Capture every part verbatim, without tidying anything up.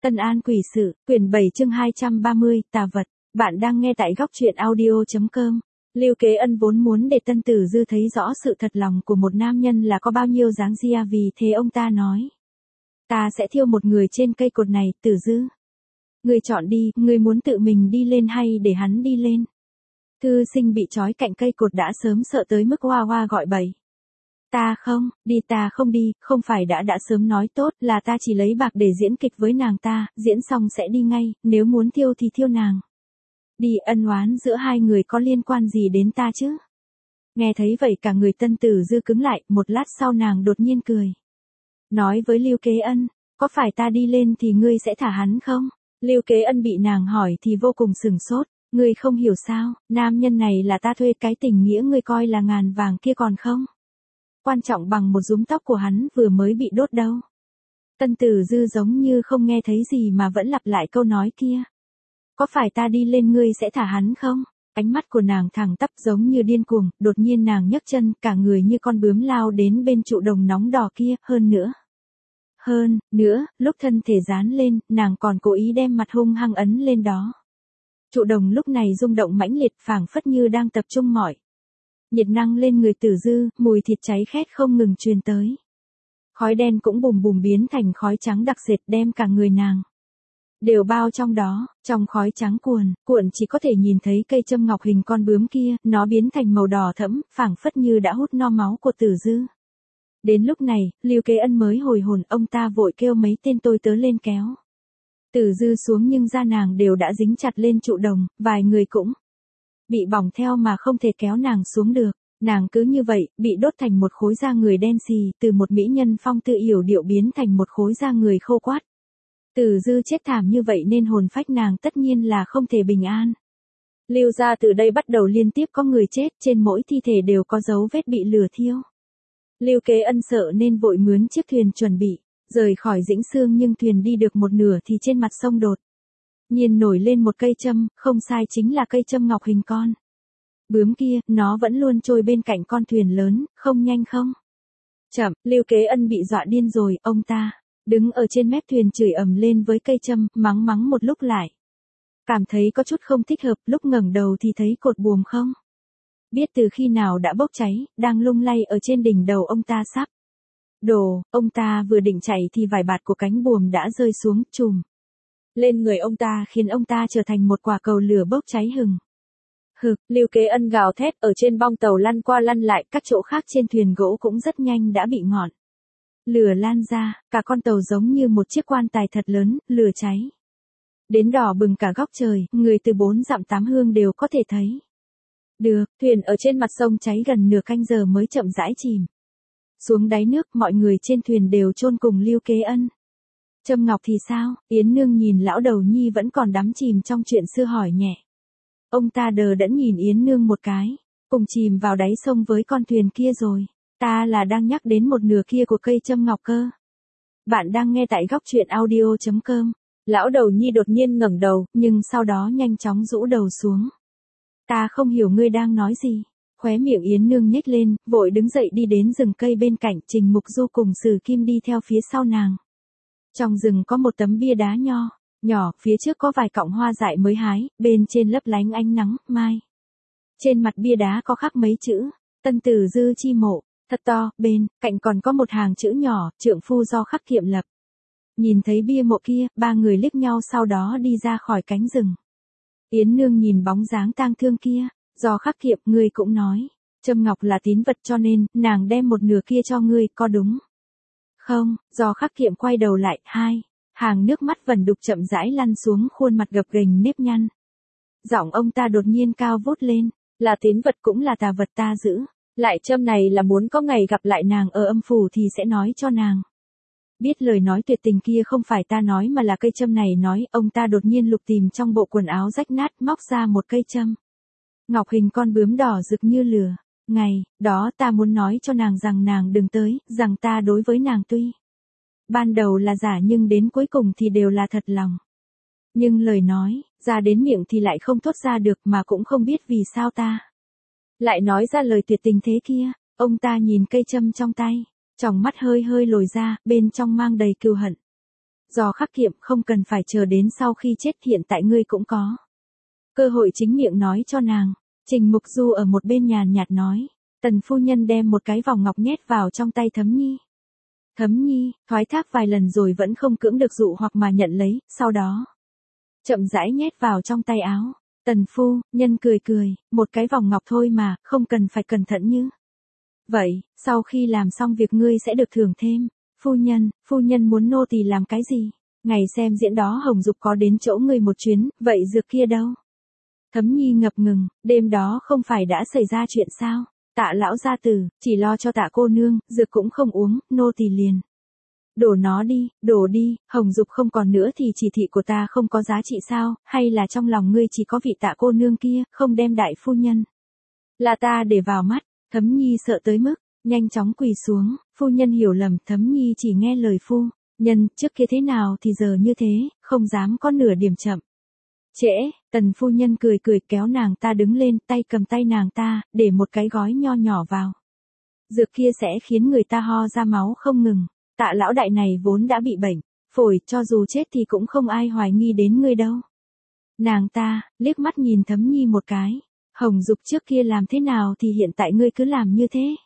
Tân An Quỷ Sự, quyển bảy chương hai trăm ba mươi, Tà Vật. Bạn đang nghe tại góc truyện audio chấm com. Lưu Kế Ân vốn muốn để Tân Tử Dư thấy rõ sự thật lòng của một nam nhân là có bao nhiêu dáng dia, vì thế ông ta nói: Ta sẽ thiêu một người trên cây cột này, Tử Dư. Ngươi chọn đi, ngươi muốn tự mình đi lên hay để hắn đi lên? Thư sinh bị trói cạnh cây cột đã sớm sợ tới mức hoa hoa gọi bậy. Ta không, đi ta không đi, không phải đã đã sớm nói tốt là ta chỉ lấy bạc để diễn kịch với nàng ta, diễn xong sẽ đi ngay, nếu muốn thiêu thì thiêu nàng. Đi, ân oán giữa hai người có liên quan gì đến ta chứ? Nghe thấy vậy cả người Tân Tử Dư cứng lại, một lát sau nàng đột nhiên cười. Nói với Lưu Kế Ân, có phải ta đi lên thì ngươi sẽ thả hắn không? Lưu Kế Ân bị nàng hỏi thì vô cùng sừng sốt. Ngươi không hiểu sao, nam nhân này là ta thuê, cái tình nghĩa ngươi coi là ngàn vàng kia còn không quan trọng bằng một rúm tóc của hắn vừa mới bị đốt đâu. Tân Tử Dư giống như không nghe thấy gì mà vẫn lặp lại câu nói kia. Có phải ta đi lên ngươi sẽ thả hắn không? Ánh mắt của nàng thẳng tắp giống như điên cuồng, đột nhiên nàng nhấc chân, cả người như con bướm lao đến bên trụ đồng nóng đỏ kia, hơn nữa. Hơn, nữa, lúc thân thể dán lên, nàng còn cố ý đem mặt hung hăng ấn lên đó. Trụ đồng lúc này rung động mãnh liệt, phảng phất như đang tập trung mọi nhiệt năng lên người Tử Dư, mùi thịt cháy khét không ngừng truyền tới. Khói đen cũng bùm bùm biến thành khói trắng đặc sệt, đem cả người nàng đều bao trong đó, trong khói trắng cuồn, cuộn chỉ có thể nhìn thấy cây châm ngọc hình con bướm kia, nó biến thành màu đỏ thẫm, phảng phất như đã hút no máu của Tử Dư. Đến lúc này, Lưu Kế Ân mới hồi hồn, ông ta vội kêu mấy tên tôi tớ lên kéo Tử Dư xuống, nhưng da nàng đều đã dính chặt lên trụ đồng, vài người cũng bị bỏng theo mà không thể kéo nàng xuống được. Nàng cứ như vậy, bị đốt thành một khối da người đen xì, từ một mỹ nhân phong tư yểu điệu biến thành một khối da người khô quắt. Tử Dư chết thảm như vậy nên hồn phách nàng tất nhiên là không thể bình an. Lưu gia từ đây bắt đầu liên tiếp có người chết, trên mỗi thi thể đều có dấu vết bị lửa thiêu. Lưu Kế Ân sợ nên vội mướn chiếc thuyền chuẩn bị rời khỏi Dĩnh Xương, nhưng thuyền đi được một nửa thì trên mặt sông đột nhiên nổi lên một cây châm, không sai chính là cây châm ngọc hình con bướm kia, nó vẫn luôn trôi bên cạnh con thuyền lớn, không nhanh không chậm. Lưu Kế Ân bị dọa điên rồi, ông ta đứng ở trên mép thuyền chửi ầm lên với cây châm, mắng mắng một lúc lại cảm thấy có chút không thích hợp, lúc ngẩng đầu thì thấy cột buồm không biết từ khi nào đã bốc cháy, đang lung lay ở trên đỉnh đầu ông ta sắp đổ. Ông ta vừa định chạy thì vài bạt của cánh buồm đã rơi xuống, chùm lên người ông ta, khiến ông ta trở thành một quả cầu lửa bốc cháy hừng hực. Lưu Kế Ân gào thét, ở trên bong tàu lăn qua lăn lại, các chỗ khác trên thuyền gỗ cũng rất nhanh đã bị ngọn lửa lan ra, cả con tàu giống như một chiếc quan tài thật lớn, lửa cháy đến đỏ bừng cả góc trời, người từ bốn dặm tám hương đều có thể thấy được. Thuyền ở trên mặt sông cháy gần nửa canh giờ mới chậm rãi chìm xuống đáy nước, mọi người trên thuyền đều chôn cùng Lưu Kế Ân. Trâm Ngọc thì sao? Yến Nương nhìn lão đầu nhi vẫn còn đắm chìm trong chuyện xưa hỏi nhẹ. Ông ta đờ đẫn nhìn Yến Nương một cái, cùng chìm vào đáy sông với con thuyền kia rồi. Ta là đang nhắc đến một nửa kia của cây Trâm Ngọc cơ. Bạn đang nghe tại góc truyện audio chấm com. Lão đầu nhi đột nhiên ngẩng đầu, nhưng sau đó nhanh chóng rũ đầu xuống. Ta không hiểu ngươi đang nói gì. Khóe miệng Yến Nương nhếch lên, vội đứng dậy đi đến rừng cây bên cạnh, Trình Mục Du cùng Sử Kim đi theo phía sau nàng. Trong rừng có một tấm bia đá nho nhỏ, phía trước có vài cọng hoa dại mới hái, bên trên lấp lánh ánh nắng mai. Trên mặt bia đá có khắc mấy chữ: Tân Tử Dư chi mộ, thật to. Bên cạnh còn có một hàng chữ nhỏ: trượng phu do Khắc Kiệm lập. Nhìn thấy bia mộ kia, ba người liếc nhau sau đó đi ra khỏi cánh rừng. Yến Nương nhìn bóng dáng tang thương kia. Do Khắc Kiệm, ngươi cũng nói Trâm Ngọc là tín vật cho nên nàng đem một nửa kia cho ngươi, có đúng không? Do Khắc Kiệm quay đầu lại, hai hàng nước mắt vẩn đục chậm rãi lăn xuống khuôn mặt gập ghềnh nếp nhăn. Giọng ông ta đột nhiên cao vút lên, là tín vật cũng là tà vật ta giữ lại châm này là muốn có ngày gặp lại nàng ở âm phủ thì sẽ nói cho nàng biết lời nói tuyệt tình kia không phải ta nói mà là cây châm này nói. Ông ta đột nhiên lục tìm trong bộ quần áo rách nát, móc ra một cây châm ngọc hình con bướm đỏ rực như lửa. Ngày đó ta muốn nói cho nàng rằng nàng đừng tới, rằng ta đối với nàng tuy ban đầu là giả nhưng đến cuối cùng thì đều là thật lòng. Nhưng lời nói ra đến miệng thì lại không thốt ra được, mà cũng không biết vì sao ta lại nói ra lời tuyệt tình thế kia. Ông ta nhìn cây châm trong tay, tròng mắt hơi hơi lồi ra, bên trong mang đầy cừu hận. Do khắc kiệm không cần phải chờ đến sau khi chết, hiện tại ngươi cũng có cơ hội chính miệng nói cho nàng. Trình Mục Du ở một bên nhàn nhạt nói. Tần phu nhân đem một cái vòng ngọc nhét vào trong tay Thấm Nhi. Thấm Nhi, thoái thác vài lần rồi vẫn không cưỡng được dụ hoặc mà nhận lấy, sau đó chậm rãi nhét vào trong tay áo. Tần phu nhân cười cười, một cái vòng ngọc thôi mà, không cần phải cẩn thận như vậy, sau khi làm xong việc ngươi sẽ được thưởng thêm. Phu nhân, phu nhân muốn nô tỳ làm cái gì? Ngày xem diễn đó Hồng Dục có đến chỗ ngươi một chuyến, vậy dược kia đâu? Thấm Nhi ngập ngừng, đêm đó không phải đã xảy ra chuyện sao? Tạ lão gia tử, chỉ lo cho tạ cô nương, dược cũng không uống, nô tỳ liền đổ nó đi, đổ đi, Hồng Dục không còn nữa thì chỉ thị của ta không có giá trị sao, hay là trong lòng ngươi chỉ có vị tạ cô nương kia, không đem đại phu nhân là ta để vào mắt. Thấm Nhi sợ tới mức nhanh chóng quỳ xuống. Phu nhân hiểu lầm, Thấm Nhi chỉ nghe lời phu nhân, trước kia thế nào thì giờ như thế, không dám có nửa điểm chậm trễ. Tần phu nhân cười cười kéo nàng ta đứng lên, tay cầm tay nàng ta, để một cái gói nho nhỏ vào. Dược kia sẽ khiến người ta ho ra máu không ngừng. Tạ lão đại này vốn đã bị bệnh phổi, cho dù chết thì cũng không ai hoài nghi đến ngươi đâu. Nàng ta liếc mắt nhìn Thấm Nhi một cái. Hồng Dục trước kia làm thế nào thì hiện tại ngươi cứ làm như thế.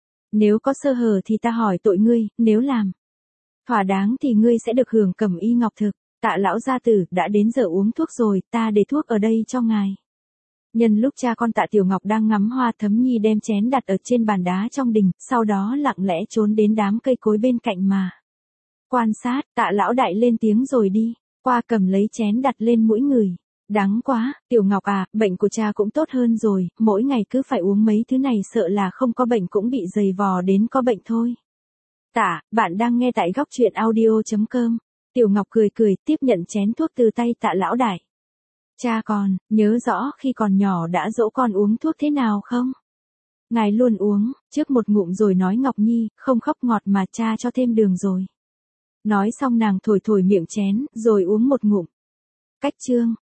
Nếu có sơ hở thì ta hỏi tội ngươi, nếu làm thỏa đáng thì ngươi sẽ được hưởng cẩm y ngọc thực. Tạ lão gia tử, đã đến giờ uống thuốc rồi, ta để thuốc ở đây cho ngài. Nhân lúc cha con Tạ Tiểu Ngọc đang ngắm hoa, Thấm Nhi đem chén đặt ở trên bàn đá trong đình, sau đó lặng lẽ trốn đến đám cây cối bên cạnh mà quan sát. Tạ lão đại lên tiếng rồi đi qua cầm lấy chén đặt lên mũi người. Đáng quá, Tiểu Ngọc à, bệnh của cha cũng tốt hơn rồi, mỗi ngày cứ phải uống mấy thứ này sợ là không có bệnh cũng bị dày vò đến có bệnh thôi. Tạ, bạn đang nghe tại góc truyện audio chấm com. Tiểu Ngọc cười cười, tiếp nhận chén thuốc từ tay Tạ lão đại. Cha còn nhớ rõ khi còn nhỏ đã dỗ con uống thuốc thế nào không? Ngài luôn uống, trước một ngụm rồi nói Ngọc Nhi, không khóc ngọt mà cha cho thêm đường rồi. Nói xong nàng thổi thổi miệng chén, rồi uống một ngụm. Cách chương.